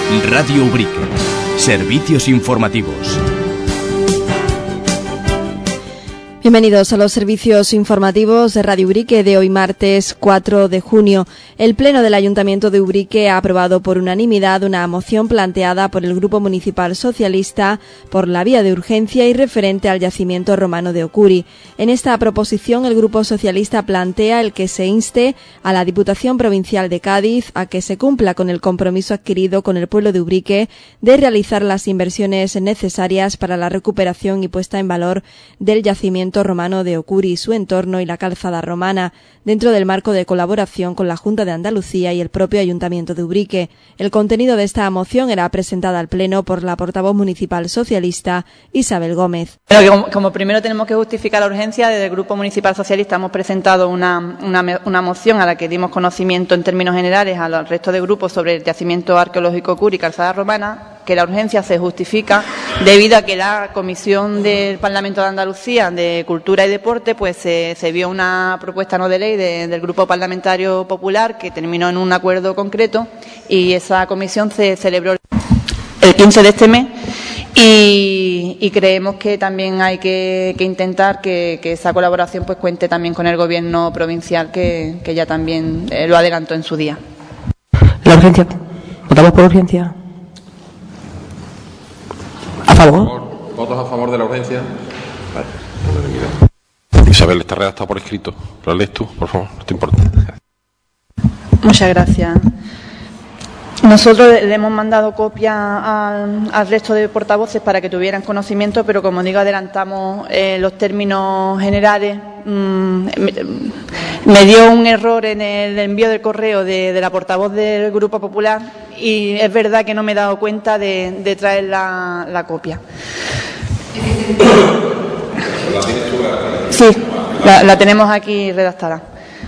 Radio Ubrique. Servicios informativos. Bienvenidos a los servicios informativos de Radio Ubrique de hoy martes 4 de junio. El Pleno del Ayuntamiento de Ubrique ha aprobado por unanimidad una moción planteada por el Grupo Municipal Socialista por la vía de urgencia y referente al yacimiento romano de Ocuri. En esta proposición el Grupo Socialista plantea el que se inste a la Diputación Provincial de Cádiz a que se cumpla con el compromiso adquirido con el pueblo de Ubrique de realizar las inversiones necesarias para la recuperación y puesta en valor del yacimiento romano de Ocuri, su entorno y la calzada romana, dentro del marco de colaboración con la Junta de Andalucía y el propio Ayuntamiento de Ubrique. El contenido de esta moción era presentada al Pleno por la portavoz municipal socialista Isabel Gómez. Como primero tenemos que justificar la urgencia, desde el Grupo Municipal Socialista hemos presentado una moción a la que dimos conocimiento en términos generales al resto de grupos sobre el yacimiento arqueológico Ocuri y calzada romana, que la urgencia se justifica debido a que la Comisión del Parlamento de Andalucía de Cultura y Deporte pues se vio una propuesta no de ley del Grupo Parlamentario Popular que terminó en un acuerdo concreto y esa comisión se celebró el 15 de este mes y creemos que también hay que intentar que esa colaboración pues cuente también con el Gobierno provincial que ya también lo adelantó en su día. La urgencia. ¿Votamos por urgencia? ¿A favor? ¿Votos a favor de la urgencia? Vale. Isabel, está redactado por escrito. ¿Lo lees tú, por favor? No te importa. Muchas gracias. Nosotros le hemos mandado copia al resto de portavoces para que tuvieran conocimiento, pero como digo, adelantamos los términos generales. Me dio un error en el envío del correo de la portavoz del Grupo Popular y es verdad que no me he dado cuenta de traer la copia. Sí, la tenemos aquí redactada.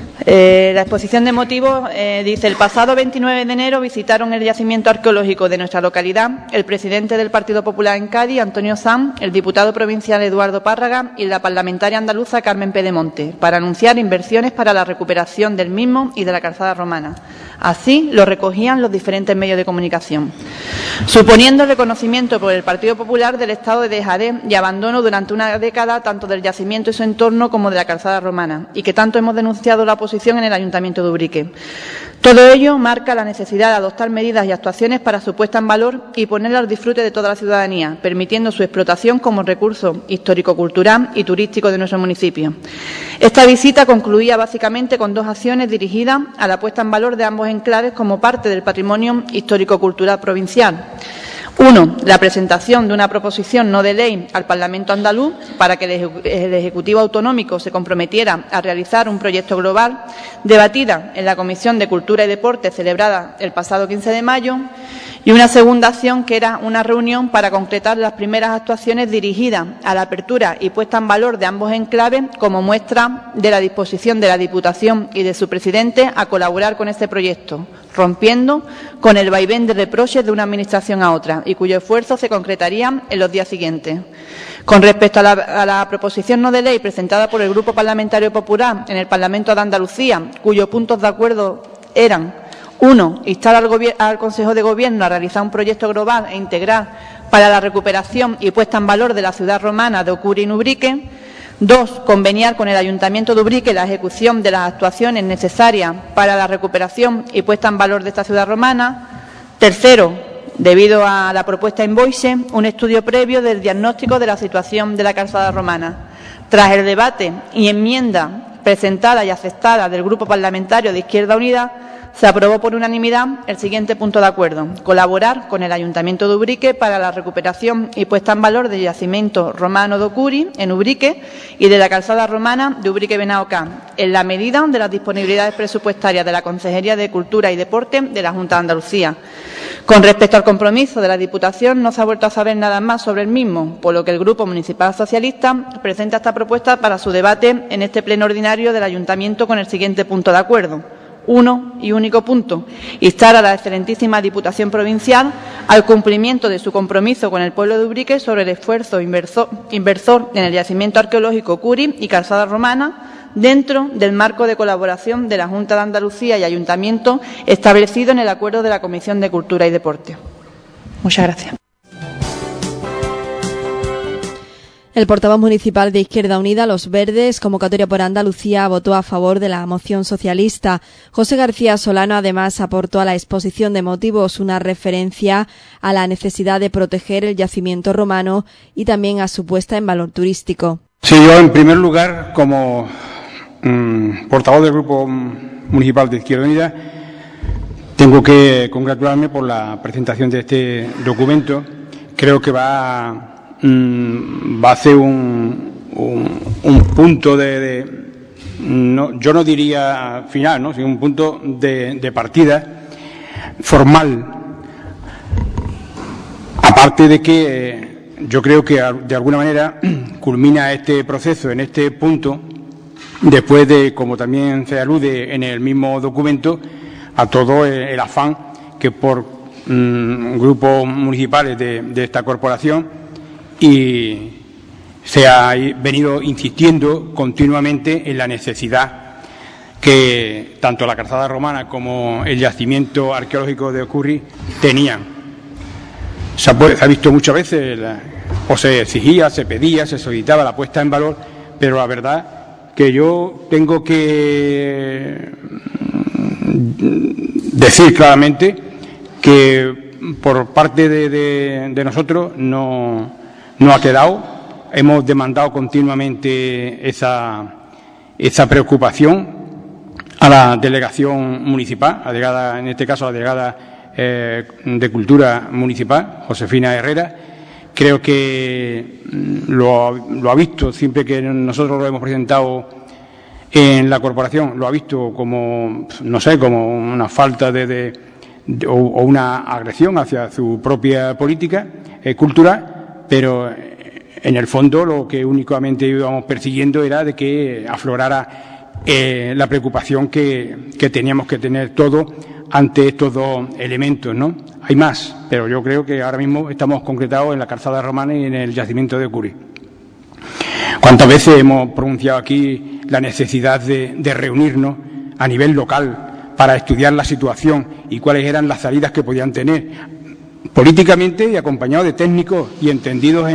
La exposición de motivos dice: el pasado 29 de enero visitaron el yacimiento arqueológico de nuestra localidad el presidente del Partido Popular en Cádiz, Antonio Sanz, el diputado provincial Eduardo Párraga y la parlamentaria andaluza Carmen Pedemonte para anunciar inversiones para la recuperación del mismo y de la calzada romana. Así lo recogían los diferentes medios de comunicación, suponiendo el reconocimiento por el Partido Popular del estado de dejadez y abandono durante una década tanto del yacimiento y su entorno como de la calzada romana, y que tanto hemos denunciado la oposición en el Ayuntamiento de Ubrique. Todo ello marca la necesidad de adoptar medidas y actuaciones para su puesta en valor y ponerla al disfrute de toda la ciudadanía, permitiendo su explotación como recurso histórico-cultural y turístico de nuestro municipio. Esta visita concluía básicamente con dos acciones dirigidas a la puesta en valor de ambos enclaves como parte del patrimonio histórico-cultural provincial. Uno, la presentación de una proposición no de ley al Parlamento andaluz para que el Ejecutivo Autonómico se comprometiera a realizar un proyecto global, debatida en la Comisión de Cultura y Deporte celebrada el pasado 15 de mayo, y una segunda acción que era una reunión para concretar las primeras actuaciones dirigidas a la apertura y puesta en valor de ambos enclaves como muestra de la disposición de la Diputación y de su presidente a colaborar con este proyecto, rompiendo con el vaivén de reproches de una administración a otra y cuyo esfuerzo se concretaría en los días siguientes. Con respecto a la proposición no de ley presentada por el Grupo Parlamentario Popular en el Parlamento de Andalucía, cuyos puntos de acuerdo eran: 1. Instar al Consejo de Gobierno a realizar un proyecto global e integral para la recuperación y puesta en valor de la ciudad romana de Ocuri en Ubrique. 2. Conveniar con el Ayuntamiento de Ubrique la ejecución de las actuaciones necesarias para la recuperación y puesta en valor de esta ciudad romana. 3. Debido a la propuesta Invoice, un estudio previo del diagnóstico de la situación de la calzada romana. Tras el debate y enmienda presentada y aceptada del Grupo Parlamentario de Izquierda Unida, se aprobó por unanimidad el siguiente punto de acuerdo: colaborar con el Ayuntamiento de Ubrique para la recuperación y puesta en valor del yacimiento romano de Ocuri en Ubrique y de la calzada romana de Ubrique-Benaocá, en la medida de las disponibilidades presupuestarias de la Consejería de Cultura y Deporte de la Junta de Andalucía. Con respecto al compromiso de la Diputación, no se ha vuelto a saber nada más sobre el mismo, por lo que el Grupo Municipal Socialista presenta esta propuesta para su debate en este pleno ordinario del Ayuntamiento con el siguiente punto de acuerdo. Uno y único punto: instar a la excelentísima Diputación Provincial al cumplimiento de su compromiso con el pueblo de Ubrique sobre el esfuerzo inversor en el yacimiento arqueológico Ocuri y calzada romana, dentro del marco de colaboración de la Junta de Andalucía y Ayuntamiento establecido en el acuerdo de la Comisión de Cultura y Deporte. Muchas gracias. El portavoz municipal de Izquierda Unida, Los Verdes, convocatoria por Andalucía, votó a favor de la moción socialista. José García Solano, además, aportó a la exposición de motivos una referencia a la necesidad de proteger el yacimiento romano y también a su puesta en valor turístico. Sí, yo, en primer lugar, como portavoz del Grupo Municipal de Izquierda Unida, tengo que congratularme por la presentación de este documento. Creo que va a ser un punto yo no diría final, ¿no?, sino un punto de partida formal. Aparte de que yo creo que de alguna manera culmina este proceso en este punto, después de, como también se alude en el mismo documento, a todo el afán que por grupos municipales de esta corporación y se ha venido insistiendo continuamente en la necesidad que tanto la calzada romana como el yacimiento arqueológico de Ocurri tenían. Se ha visto muchas veces, o se exigía, se pedía, se solicitaba la puesta en valor, pero la verdad que yo tengo que decir claramente que por parte de nosotros no ha quedado. Hemos demandado continuamente esa preocupación a la delegación municipal, en este caso a la delegada de Cultura municipal, Josefina Herrera. Creo que lo ha visto siempre que nosotros lo hemos presentado en la corporación, lo ha visto como, no sé, como una falta o una agresión hacia su propia política cultural, pero en el fondo lo que únicamente íbamos persiguiendo era de que aflorara la preocupación que teníamos que tener todos ante estos dos elementos, ¿no? Hay más, pero yo creo que ahora mismo estamos concretados en la calzada romana y en el yacimiento de Ocurri. ¿Cuántas veces hemos pronunciado aquí la necesidad de reunirnos a nivel local para estudiar la situación y cuáles eran las salidas que podían tener políticamente y acompañados de técnicos y entendidos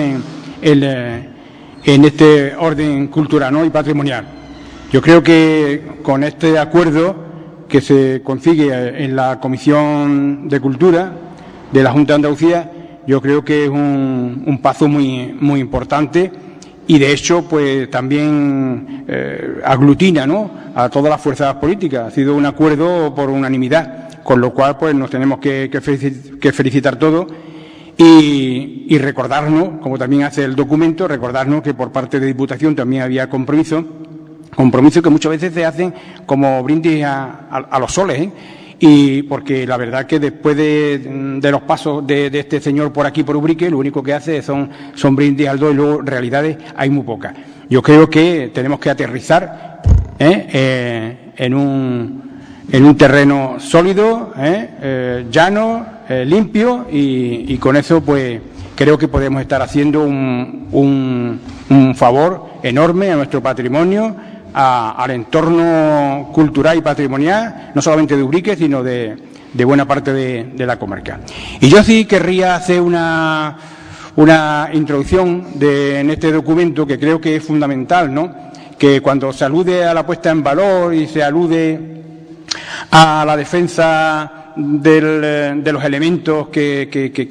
en este orden cultural, ¿no?, y patrimonial? Yo creo que con este acuerdo que se consigue en la Comisión de Cultura de la Junta de Andalucía, yo creo que es un paso muy, muy importante y, de hecho, pues también aglutina, ¿no?, a todas las fuerzas políticas. Ha sido un acuerdo por unanimidad, con lo cual pues nos tenemos que felicitar todos y recordarnos, como también hace el documento, recordarnos que por parte de Diputación también había compromisos que muchas veces se hacen como brindis a los soles, ¿eh? Y porque la verdad que después de los pasos de este señor por aquí, por Ubrique, lo único que hace son brindis al do y luego realidades hay muy pocas. Yo creo que tenemos que aterrizar en un terreno sólido, llano, limpio, y con eso pues creo que podemos estar haciendo un favor enorme a nuestro patrimonio, al entorno cultural y patrimonial, no solamente de Ubrique, sino de buena parte de la comarca. Y yo sí querría hacer una introducción en este documento que creo que es fundamental, ¿no?, que cuando se alude a la puesta en valor y se alude a la defensa de los elementos que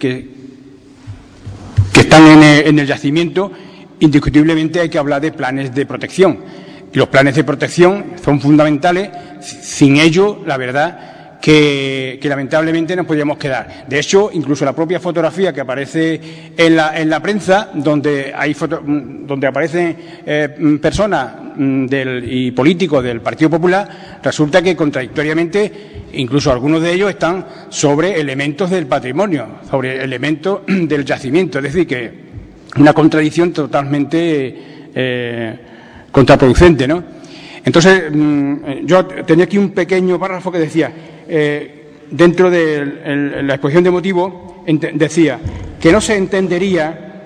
están en el yacimiento, indiscutiblemente hay que hablar de planes de protección. Y los planes de protección son fundamentales. Sin ello, la verdad que lamentablemente nos podríamos quedar. De hecho, incluso la propia fotografía que aparece en la prensa, donde aparecen personas y políticos del Partido Popular, resulta que contradictoriamente incluso algunos de ellos están sobre elementos del patrimonio, sobre elementos del yacimiento. Es decir, que una contradicción totalmente contraproducente, ¿no? Entonces, yo tenía aquí un pequeño párrafo que decía, dentro de la exposición de motivos, decía que no se entendería,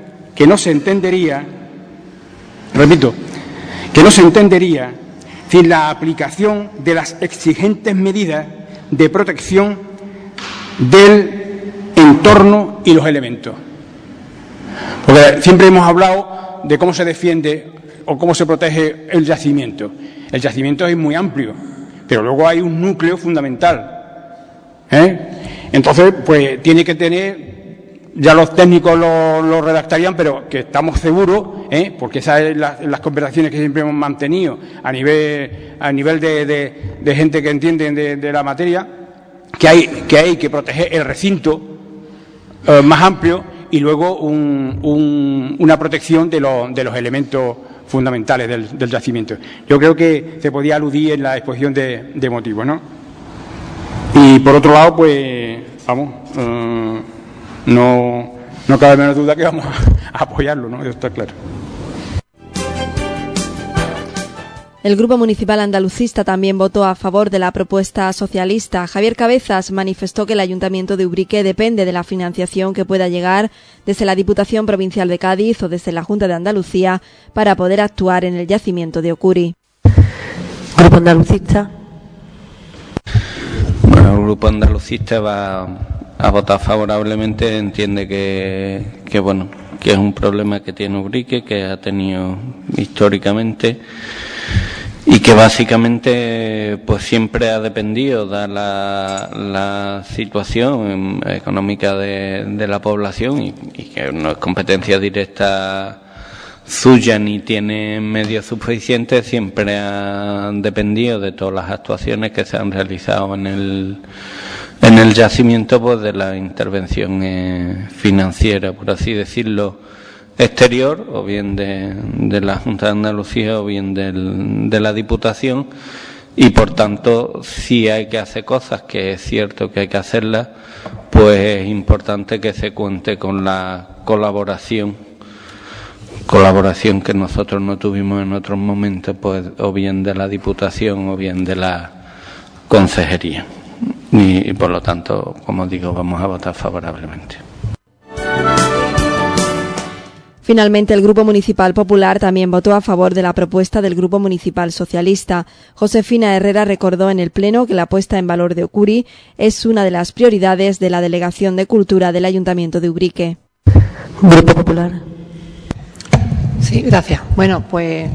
repito, que no se entendería sin la aplicación de las exigentes medidas de protección del entorno y los elementos. Porque siempre hemos hablado de cómo se defiende o cómo se protege el yacimiento. El yacimiento es muy amplio, pero luego hay un núcleo fundamental. Entonces, pues tiene que tener, ya los técnicos lo redactarían, pero que estamos seguros, porque esas son las conversaciones que siempre hemos mantenido a nivel de gente que entiende de la materia, que hay que proteger el recinto más amplio y luego una protección de los elementos fundamentales del yacimiento. Yo creo que se podía aludir en la exposición de motivos, ¿no? Y por otro lado, pues, vamos, no cabe menos duda que vamos a apoyarlo, ¿no? Eso está claro. El Grupo Municipal Andalucista también votó a favor de la propuesta socialista. Javier Cabezas manifestó que el Ayuntamiento de Ubrique depende de la financiación que pueda llegar desde la Diputación Provincial de Cádiz o desde la Junta de Andalucía para poder actuar en el yacimiento de Ocuri. Grupo Andalucista. Bueno, el Grupo Andalucista va a votar favorablemente. Entiende que es un problema que tiene Ubrique, que ha tenido históricamente y que básicamente pues siempre ha dependido de la situación económica de la población y que no es competencia directa suya ni tiene medios suficientes, siempre ha dependido de todas las actuaciones que se han realizado en el yacimiento, pues de la intervención financiera, por así decirlo, exterior, o bien de la Junta de Andalucía o bien de la Diputación, y por tanto, si hay que hacer cosas, que es cierto que hay que hacerlas, pues es importante que se cuente con la colaboración que nosotros no tuvimos en otros momentos, pues o bien de la Diputación o bien de la Consejería. Y por lo tanto, como digo, vamos a votar favorablemente. Finalmente, el Grupo Municipal Popular también votó a favor de la propuesta del Grupo Municipal Socialista. Josefina Herrera recordó en el Pleno que la puesta en valor de Ocuri es una de las prioridades de la Delegación de Cultura del Ayuntamiento de Ubrique. Grupo Popular. Sí, gracias. Bueno, pues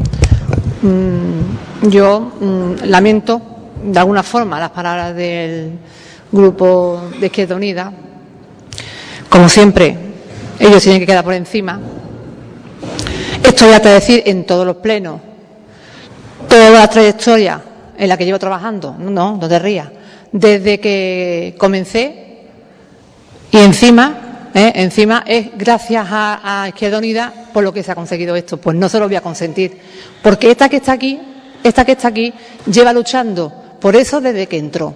yo lamento de alguna forma las palabras del Grupo de Izquierda Unida. Como siempre, ellos tienen que quedar por encima. Esto voy a decir en todos los plenos, toda la trayectoria en la que llevo trabajando, no te rías, desde que comencé, y encima es gracias a Izquierda Unida por lo que se ha conseguido esto. Pues no se lo voy a consentir, porque esta que está aquí lleva luchando por eso desde que entró.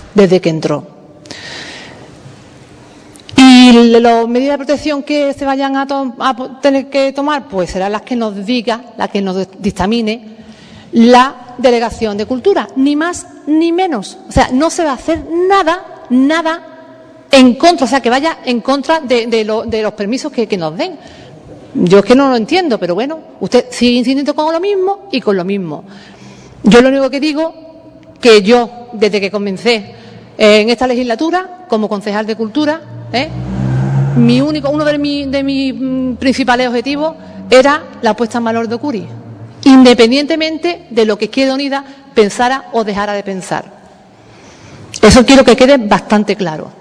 Y las medidas de protección que se vayan a tener que tomar, pues serán las que nos diga, las que nos dictamine la Delegación de Cultura, ni más ni menos. O sea, no se va a hacer nada en contra, o sea, que vaya en contra de los permisos que nos den. Yo es que no lo entiendo, pero bueno, usted sigue insistiendo con lo mismo y con lo mismo. Yo lo único que digo, que yo, desde que comencé en esta legislatura, como concejal de Cultura, uno de mis principales objetivos era la puesta en valor de Ocuri, independientemente de lo que Izquierda Unida pensara o dejara de pensar. Eso quiero que quede bastante claro.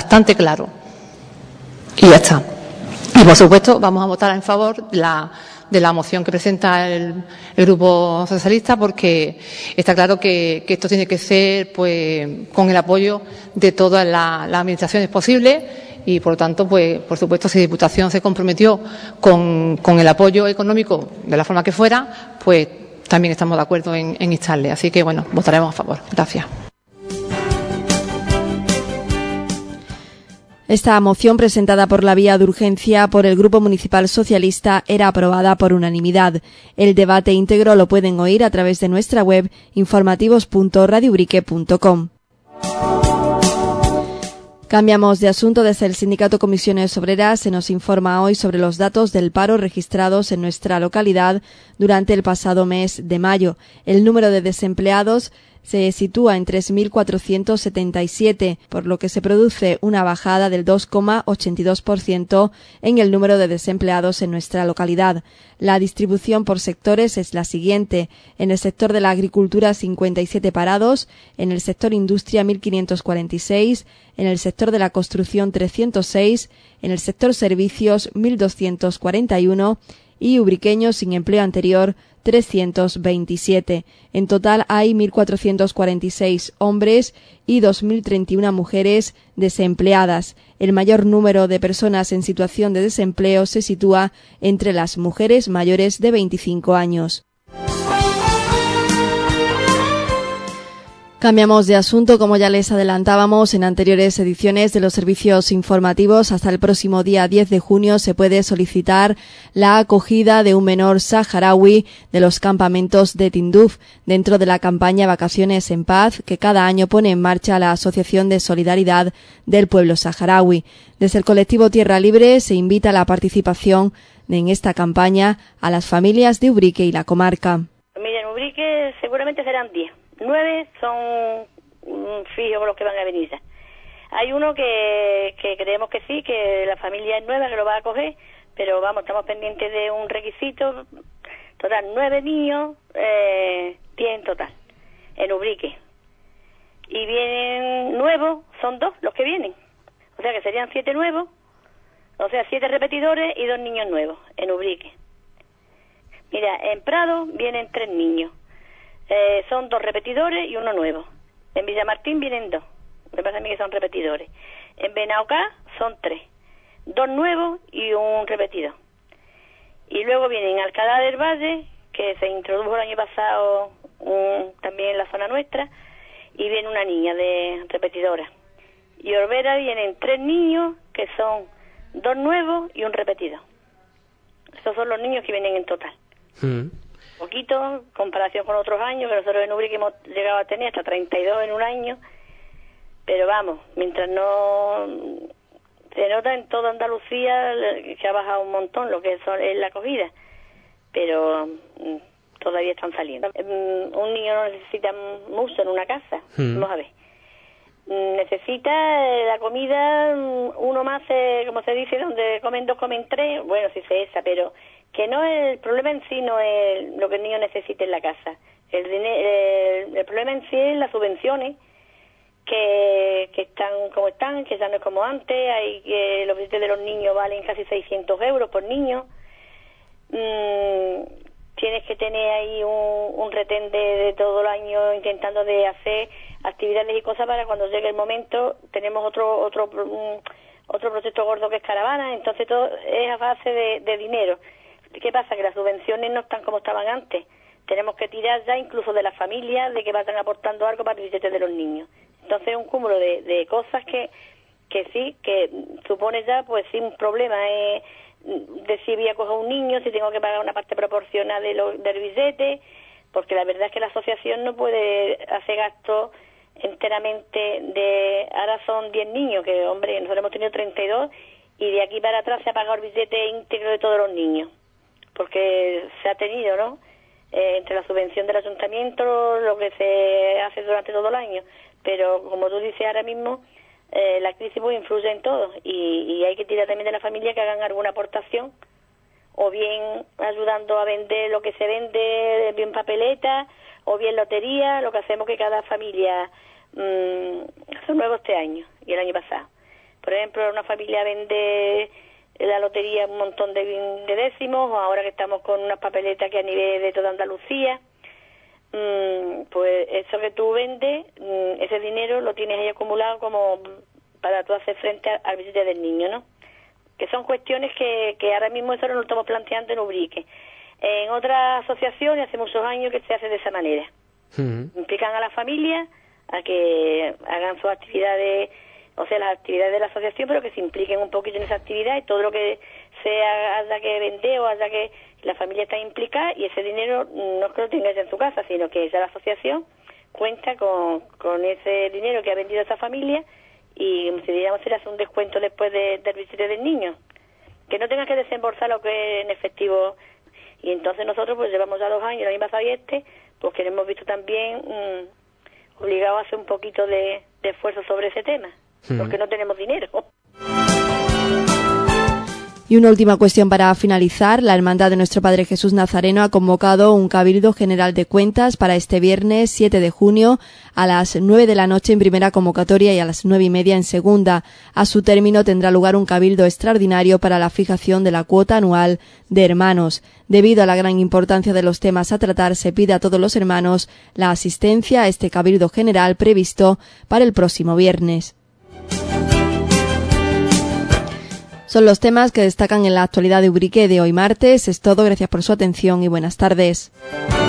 Y ya está. Y por supuesto vamos a votar en favor de la moción que presenta el Grupo Socialista, porque está claro que esto tiene que ser pues con el apoyo de todas las administraciones posibles. Y, por lo tanto, pues, por supuesto, si Diputación se comprometió con el apoyo económico de la forma que fuera, pues también estamos de acuerdo en instarle. Así que, bueno, votaremos a favor. Gracias. Esta moción, presentada por la vía de urgencia por el Grupo Municipal Socialista, era aprobada por unanimidad. El debate íntegro lo pueden oír a través de nuestra web informativos.radioubrique.com. Cambiamos de asunto. Desde el Sindicato Comisiones Obreras se nos informa hoy sobre los datos del paro registrados en nuestra localidad durante el pasado mes de mayo. El número de desempleados se sitúa en 3.477, por lo que se produce una bajada del 2,82% en el número de desempleados en nuestra localidad. La distribución por sectores es la siguiente: en el sector de la agricultura 57 parados, en el sector industria 1.546, en el sector de la construcción 306, en el sector servicios 1.241 y ubriqueños sin empleo anterior 327. En total hay 1.446 hombres y 2.031 mujeres desempleadas. El mayor número de personas en situación de desempleo se sitúa entre las mujeres mayores de 25 años. Cambiamos de asunto, como ya les adelantábamos en anteriores ediciones de los servicios informativos. Hasta el próximo día 10 de junio se puede solicitar la acogida de un menor saharaui de los campamentos de Tinduf dentro de la campaña Vacaciones en Paz que cada año pone en marcha la Asociación de Solidaridad del Pueblo Saharaui. Desde el colectivo Tierra Libre se invita a la participación en esta campaña a las familias de Ubrique y la comarca. Mira, en Ubrique seguramente serán 10. 9 son fijos los que van a venir ya. Hay uno que creemos que sí, que la familia es nueva, que lo va a acoger, pero vamos, estamos pendientes de un requisito. Total, 9 niños, 10 en total, en Ubrique. Y vienen nuevos, son 2 los que vienen. O sea que serían 7 nuevos, o sea, 7 repetidores y 2 niños nuevos en Ubrique. Mira, en Prado vienen 3 niños. Son 2 repetidores y 1 nuevo. En Villamartín vienen 2. Me parece a mí que son repetidores. En Benaocá son 3. 2 nuevos y 1 repetido. Y luego vienen Alcalá del Valle, que se introdujo el año pasado también en la zona nuestra, y viene una niña de repetidora. Y Orbera vienen 3 niños, que son 2 nuevos y 1 repetido. Esos son los niños que vienen en total. Poquito, en comparación con otros años, que nosotros en Ubrique hemos llegado a tener hasta 32 en un año, pero vamos, mientras no se nota en toda Andalucía que ha bajado un montón lo que es la acogida, pero todavía están saliendo. Un niño no necesita mucho en una casa, vamos a ver. Necesita la comida, uno más, como se dice, donde comen 2, comen 3, bueno, sí se esa, pero que no es el problema en sí, no es lo que el niño necesita en la casa. El problema en sí es las subvenciones que están como están, que ya no es como antes. Hay que los billetes de los niños valen casi 600 euros por niño. Tienes que tener ahí un retén de todo el año intentando de hacer actividades y cosas para cuando llegue el momento. Tenemos otro proyecto gordo que es caravana, entonces todo es a base de dinero. ¿Qué pasa? Que las subvenciones no están como estaban antes. Tenemos que tirar ya incluso de las familias, de que vayan aportando algo para el billete de los niños. Entonces es un cúmulo de cosas que sí, que supone ya pues sí un problema de si voy a coger un niño, si tengo que pagar una parte proporcional del billete, porque la verdad es que la asociación no puede hacer gastos enteramente ahora son 10 niños, que hombre, nosotros hemos tenido 32 y de aquí para atrás se ha pagado el billete íntegro de todos los niños, porque se ha tenido, ¿no? Entre la subvención del ayuntamiento, lo que se hace durante todo el año, pero como tú dices ahora mismo, la crisis pues influye en todo y hay que tirar también de la familia que hagan alguna aportación, o bien ayudando a vender lo que se vende, bien papeleta, o bien lotería, lo que hacemos que cada familia son nuevos este año y el año pasado. Por ejemplo, una familia vende la lotería un montón de décimos, o ahora que estamos con unas papeletas que a nivel de toda Andalucía, pues eso que tú vendes, ese dinero lo tienes ahí acumulado como para tú hacer frente al billete del niño, ¿no? Que son cuestiones que ahora mismo eso no lo estamos planteando en Ubrique. En otras asociaciones hace muchos años que se hace de esa manera. Implican a la familia a que hagan sus actividades, o sea, las actividades de la asociación, pero que se impliquen un poquito en esa actividad, y todo lo que sea haya que vender o haya que la familia está implicada, y ese dinero no es que lo tenga ya en su casa, sino que ya la asociación cuenta con ese dinero que ha vendido esa familia, y si digamos se le hace un descuento después del billete del niño, que no tenga que desembolsar lo que es en efectivo. Y entonces nosotros pues llevamos ya 2 años, el año pasado y pues que hemos visto también obligados a hacer un poquito de esfuerzo sobre ese tema, porque no tenemos dinero. Y una última cuestión para finalizar. La Hermandad de Nuestro Padre Jesús Nazareno ha convocado un Cabildo General de Cuentas para este viernes 7 de junio a las 9 de la noche en primera convocatoria y a las 9:30 en segunda. A su término tendrá lugar un cabildo extraordinario para la fijación de la cuota anual de hermanos. Debido a la gran importancia de los temas a tratar, se pide a todos los hermanos la asistencia a este Cabildo General previsto para el próximo viernes. Son los temas que destacan en la actualidad de Ubrique de hoy martes. Es todo, gracias por su atención y buenas tardes.